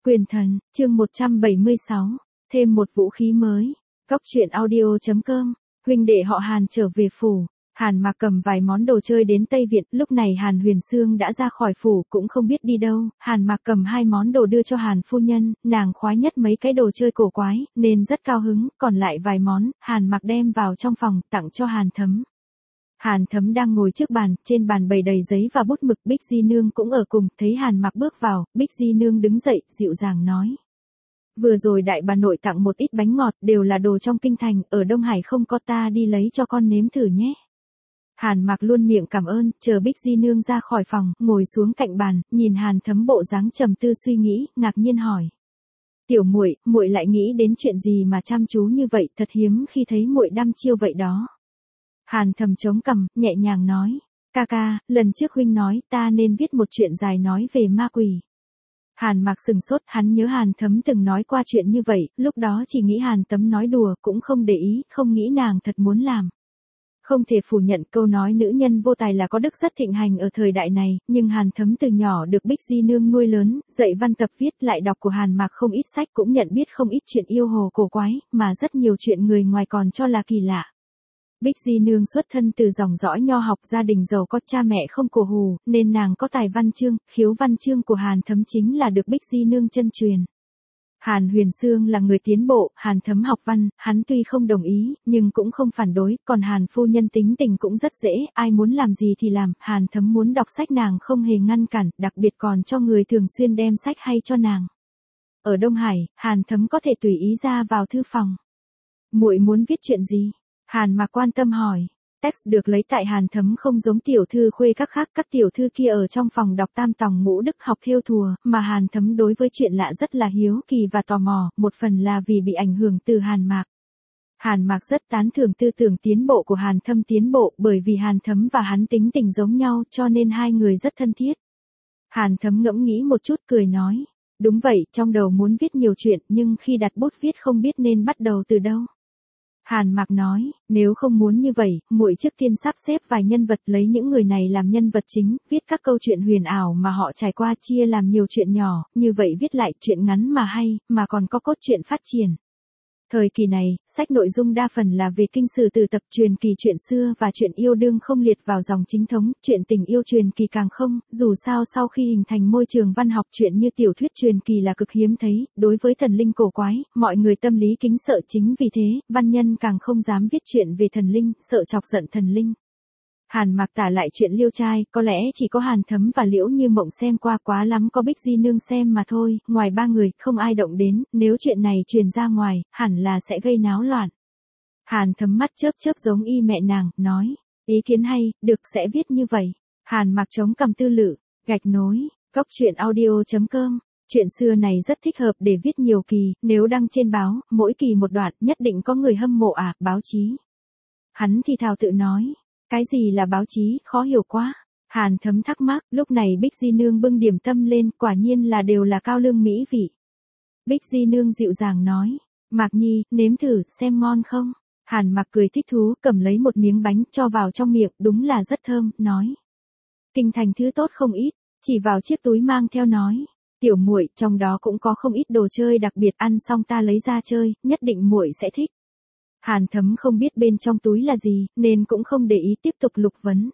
Quyền thần, chương 176, thêm một vũ khí mới. Góc truyện audio.com, huynh đệ họ Hàn trở về phủ. Hàn Mạc cầm vài món đồ chơi đến Tây Viện, lúc này Hàn Huyền Sương đã ra khỏi phủ cũng không biết đi đâu. Hàn Mạc cầm 2 món đồ đưa cho Hàn phu nhân, nàng khoái nhất mấy cái đồ chơi cổ quái, nên rất cao hứng, còn lại vài món, Hàn Mạc đem vào trong phòng, tặng cho Hàn Thấm. Hàn Thấm đang ngồi trước bàn, trên bàn bày đầy giấy và bút mực, Bích Di Nương cũng ở cùng, thấy Hàn Mạc bước vào, Bích Di Nương đứng dậy, dịu dàng nói. Vừa rồi đại bà nội tặng một ít bánh ngọt, đều là đồ trong kinh thành, ở Đông Hải không có, ta đi lấy cho con nếm thử nhé. Hàn Mạc luôn miệng cảm ơn, chờ Bích Di Nương ra khỏi phòng, ngồi xuống cạnh bàn, nhìn Hàn Thấm bộ dáng trầm tư suy nghĩ, ngạc nhiên hỏi. Tiểu muội, muội lại nghĩ đến chuyện gì mà chăm chú như vậy, thật hiếm khi thấy muội đăm chiêu vậy đó. Hàn Thấm chống cằm, nhẹ nhàng nói, ca, lần trước huynh nói ta nên viết một chuyện dài nói về ma quỷ. Hàn Mạc sừng sốt, hắn nhớ Hàn Thấm từng nói qua chuyện như vậy, lúc đó chỉ nghĩ Hàn Thấm nói đùa, cũng không để ý, không nghĩ nàng thật muốn làm. Không thể phủ nhận câu nói nữ nhân vô tài là có đức rất thịnh hành ở thời đại này, nhưng Hàn Thấm từ nhỏ được Bích Di Nương nuôi lớn, dạy văn tập viết, lại đọc của Hàn Mạc không ít sách, cũng nhận biết không ít chuyện yêu hồ cổ quái, mà rất nhiều chuyện người ngoài còn cho là kỳ lạ. Bích Di Nương xuất thân từ dòng dõi nho học, gia đình giàu có, cha mẹ không cổ hủ, nên nàng có tài văn chương, khiếu văn chương của Hàn Thấm chính là được Bích Di Nương chân truyền. Hàn Huyền Sương là người tiến bộ, Hàn Thấm học văn, hắn tuy không đồng ý, nhưng cũng không phản đối, còn Hàn phu nhân tính tình cũng rất dễ, ai muốn làm gì thì làm, Hàn Thấm muốn đọc sách nàng không hề ngăn cản, đặc biệt còn cho người thường xuyên đem sách hay cho nàng. Ở Đông Hải, Hàn Thấm có thể tùy ý ra vào thư phòng. Muội muốn viết chuyện gì? Hàn Mạc quan tâm hỏi. Text được lấy tại Hàn Thấm không giống tiểu thư khuê các khác, các tiểu thư kia ở trong phòng đọc tam tòng ngũ đức học thêu thùa, mà Hàn Thấm đối với chuyện lạ rất là hiếu kỳ và tò mò, một phần là vì bị ảnh hưởng từ Hàn Mạc. Hàn Mạc rất tán thưởng tư tưởng tiến bộ của Hàn Thấm tiến bộ, bởi vì Hàn Thấm và hắn tính tình giống nhau cho nên hai người rất thân thiết. Hàn Thấm ngẫm nghĩ một chút cười nói, đúng vậy, trong đầu muốn viết nhiều chuyện nhưng khi đặt bút viết không biết nên bắt đầu từ đâu. Hàn Mạc nói, nếu không muốn như vậy, muội trước tiên sắp xếp vài nhân vật, lấy những người này làm nhân vật chính, viết các câu chuyện huyền ảo mà họ trải qua, chia làm nhiều chuyện nhỏ, như vậy viết lại chuyện ngắn mà hay, mà còn có cốt truyện phát triển. Thời kỳ này, sách nội dung đa phần là về kinh sử từ tập truyền kỳ chuyện xưa và chuyện yêu đương không liệt vào dòng chính thống, chuyện tình yêu truyền kỳ càng không, dù sao sau khi hình thành môi trường văn học chuyện như tiểu thuyết truyền kỳ là cực hiếm thấy, đối với thần linh cổ quái, mọi người tâm lý kính sợ, chính vì thế, văn nhân càng không dám viết chuyện về thần linh, sợ chọc giận thần linh. Hàn Mạc tả lại chuyện liêu trai, có lẽ chỉ có Hàn Thấm và Liễu Như Mộng xem qua, quá lắm có Bích Di Nương xem mà thôi, ngoài 3 người, không ai động đến, nếu chuyện này truyền ra ngoài, hẳn là sẽ gây náo loạn. Hàn Thấm mắt chớp chớp giống y mẹ nàng, nói, ý kiến hay, được, sẽ viết như vậy. Hàn Mạc chống cằm tư lự, gạch nối, góc truyện audio.com. Chuyện xưa này rất thích hợp để viết nhiều kỳ, nếu đăng trên báo, mỗi kỳ một đoạn, nhất định có người hâm mộ báo chí. Hắn thì thào tự nói. Cái gì là báo chí, khó hiểu quá. Hàn Thấm thắc mắc, lúc này Bích Di Nương bưng điểm tâm lên, quả nhiên là đều là cao lương mỹ vị. Bích Di Nương dịu dàng nói, Mạc Nhi, nếm thử, xem ngon không? Hàn Mạc cười thích thú, cầm lấy một miếng bánh, cho vào trong miệng, đúng là rất thơm, nói. Kinh thành thứ tốt không ít, chỉ vào chiếc túi mang theo nói. Tiểu muội, trong đó cũng có không ít đồ chơi đặc biệt, ăn xong ta lấy ra chơi, nhất định muội sẽ thích. Hàn Thấm không biết bên trong túi là gì, nên cũng không để ý, tiếp tục lục vấn.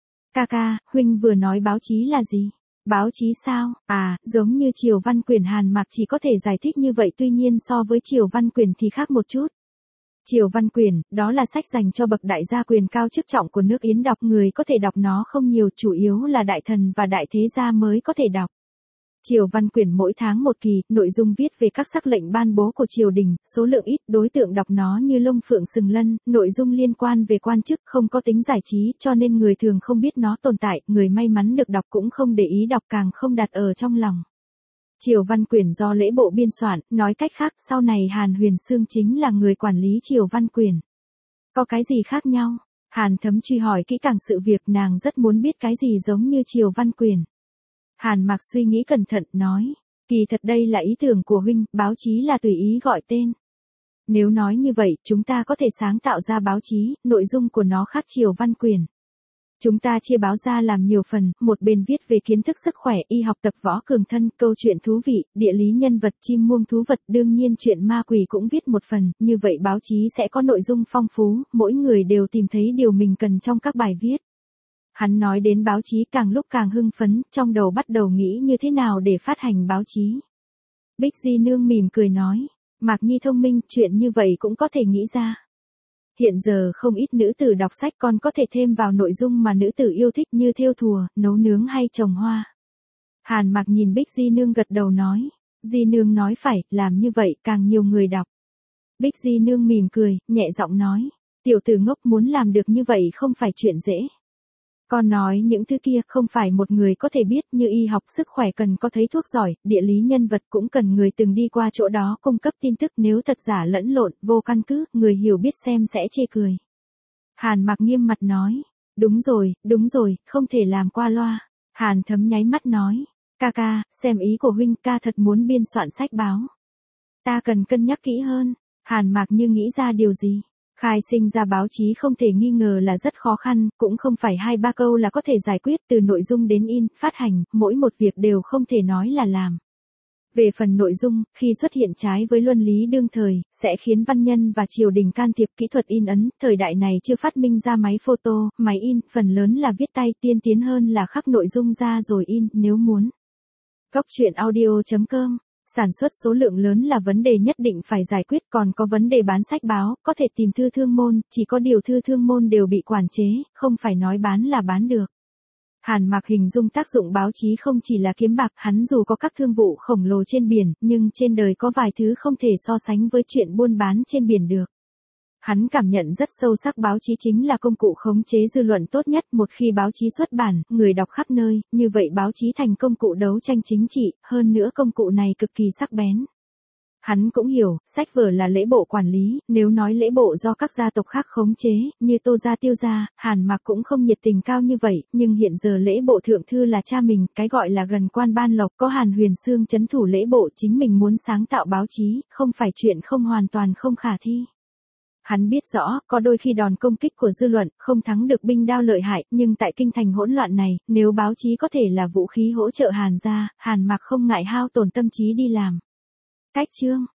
Ca, huynh vừa nói báo chí là gì? Báo chí sao? Giống như Triều Văn Quyển. Hàn Mạc chỉ có thể giải thích như vậy, tuy nhiên so với Triều Văn Quyển thì khác một chút. Triều Văn Quyển, đó là sách dành cho bậc đại gia quyền cao chức trọng của nước Yến đọc, người có thể đọc nó không nhiều, chủ yếu là đại thần và đại thế gia mới có thể đọc. Triều Văn Quyển mỗi tháng một kỳ, nội dung viết về các sắc lệnh ban bố của triều đình, số lượng ít, đối tượng đọc nó như lông phượng sừng lân, nội dung liên quan về quan chức, không có tính giải trí, cho nên người thường không biết nó tồn tại, người may mắn được đọc cũng không để ý đọc, càng không đặt ở trong lòng. Triều Văn Quyển do lễ bộ biên soạn, nói cách khác, sau này Hàn Huyền Sương chính là người quản lý Triều Văn Quyển. Có cái gì khác nhau? Hàn Thấm truy hỏi kỹ càng sự việc, nàng rất muốn biết cái gì giống như Triều Văn Quyển. Hàn Mạc suy nghĩ cẩn thận, nói, kỳ thật đây là ý tưởng của huynh, báo chí là tùy ý gọi tên. Nếu nói như vậy, chúng ta có thể sáng tạo ra báo chí, nội dung của nó khác Triều Văn Quyển. Chúng ta chia báo ra làm nhiều phần, một bên viết về kiến thức sức khỏe, y học tập võ cường thân, câu chuyện thú vị, địa lý nhân vật, chim muông thú vật, đương nhiên chuyện ma quỷ cũng viết một phần, như vậy báo chí sẽ có nội dung phong phú, mỗi người đều tìm thấy điều mình cần trong các bài viết. Hắn nói đến báo chí càng lúc càng hưng phấn, trong đầu bắt đầu nghĩ như thế nào để phát hành báo chí. Bích Di Nương mỉm cười nói, Mạc Nhi thông minh, chuyện như vậy cũng có thể nghĩ ra. Hiện giờ không ít nữ tử đọc sách còn có thể thêm vào nội dung mà nữ tử yêu thích như thêu thùa, nấu nướng hay trồng hoa. Hàn Mạc nhìn Bích Di Nương gật đầu nói, Di Nương nói phải, làm như vậy càng nhiều người đọc. Bích Di Nương mỉm cười, nhẹ giọng nói, tiểu tử ngốc muốn làm được như vậy không phải chuyện dễ. Con nói những thứ kia không phải một người có thể biết, như y học sức khỏe cần có thấy thuốc giỏi, địa lý nhân vật cũng cần người từng đi qua chỗ đó cung cấp tin tức, nếu thật giả lẫn lộn, vô căn cứ, người hiểu biết xem sẽ chê cười. Hàn Mạc nghiêm mặt nói, đúng rồi, không thể làm qua loa. Hàn Thấm nháy mắt nói, ca, xem ý của huynh, ca thật muốn biên soạn sách báo. Ta cần cân nhắc kỹ hơn. Hàn Mạc như nghĩ ra điều gì. Khai sinh ra báo chí không thể nghi ngờ là rất khó khăn, cũng không phải 2-3 câu là có thể giải quyết, từ nội dung đến in, phát hành, mỗi một việc đều không thể nói là làm. Về phần nội dung, khi xuất hiện trái với luân lý đương thời, sẽ khiến văn nhân và triều đình can thiệp. Kỹ thuật in ấn, thời đại này chưa phát minh ra máy photo, máy in, phần lớn là viết tay, tiên tiến hơn là khắc nội dung ra rồi in, nếu muốn. Goctruyện.audio.com. Sản xuất số lượng lớn là vấn đề nhất định phải giải quyết, còn có vấn đề bán sách báo, có thể tìm thư thương môn, chỉ có điều thư thương môn đều bị quản chế, không phải nói bán là bán được. Hàn Mạc hình dung tác dụng báo chí không chỉ là kiếm bạc, hắn dù có các thương vụ khổng lồ trên biển, nhưng trên đời có vài thứ không thể so sánh với chuyện buôn bán trên biển được. Hắn cảm nhận rất sâu sắc báo chí chính là công cụ khống chế dư luận tốt nhất, một khi báo chí xuất bản, người đọc khắp nơi, như vậy báo chí thành công cụ đấu tranh chính trị, hơn nữa công cụ này cực kỳ sắc bén. Hắn cũng hiểu, sách vở là lễ bộ quản lý, nếu nói lễ bộ do các gia tộc khác khống chế, như Tô gia Tiêu gia, Hàn Mạc cũng không nhiệt tình cao như vậy, nhưng hiện giờ lễ bộ thượng thư là cha mình, cái gọi là gần quan ban lộc, có Hàn Huyền Xương trấn thủ lễ bộ, chính mình muốn sáng tạo báo chí, không phải chuyện không hoàn toàn không khả thi. Hắn biết rõ, có đôi khi đòn công kích của dư luận, không thắng được binh đao lợi hại, nhưng tại kinh thành hỗn loạn này, nếu báo chí có thể là vũ khí hỗ trợ Hàn gia, Hàn Mạc không ngại hao tổn tâm trí đi làm. Cách chương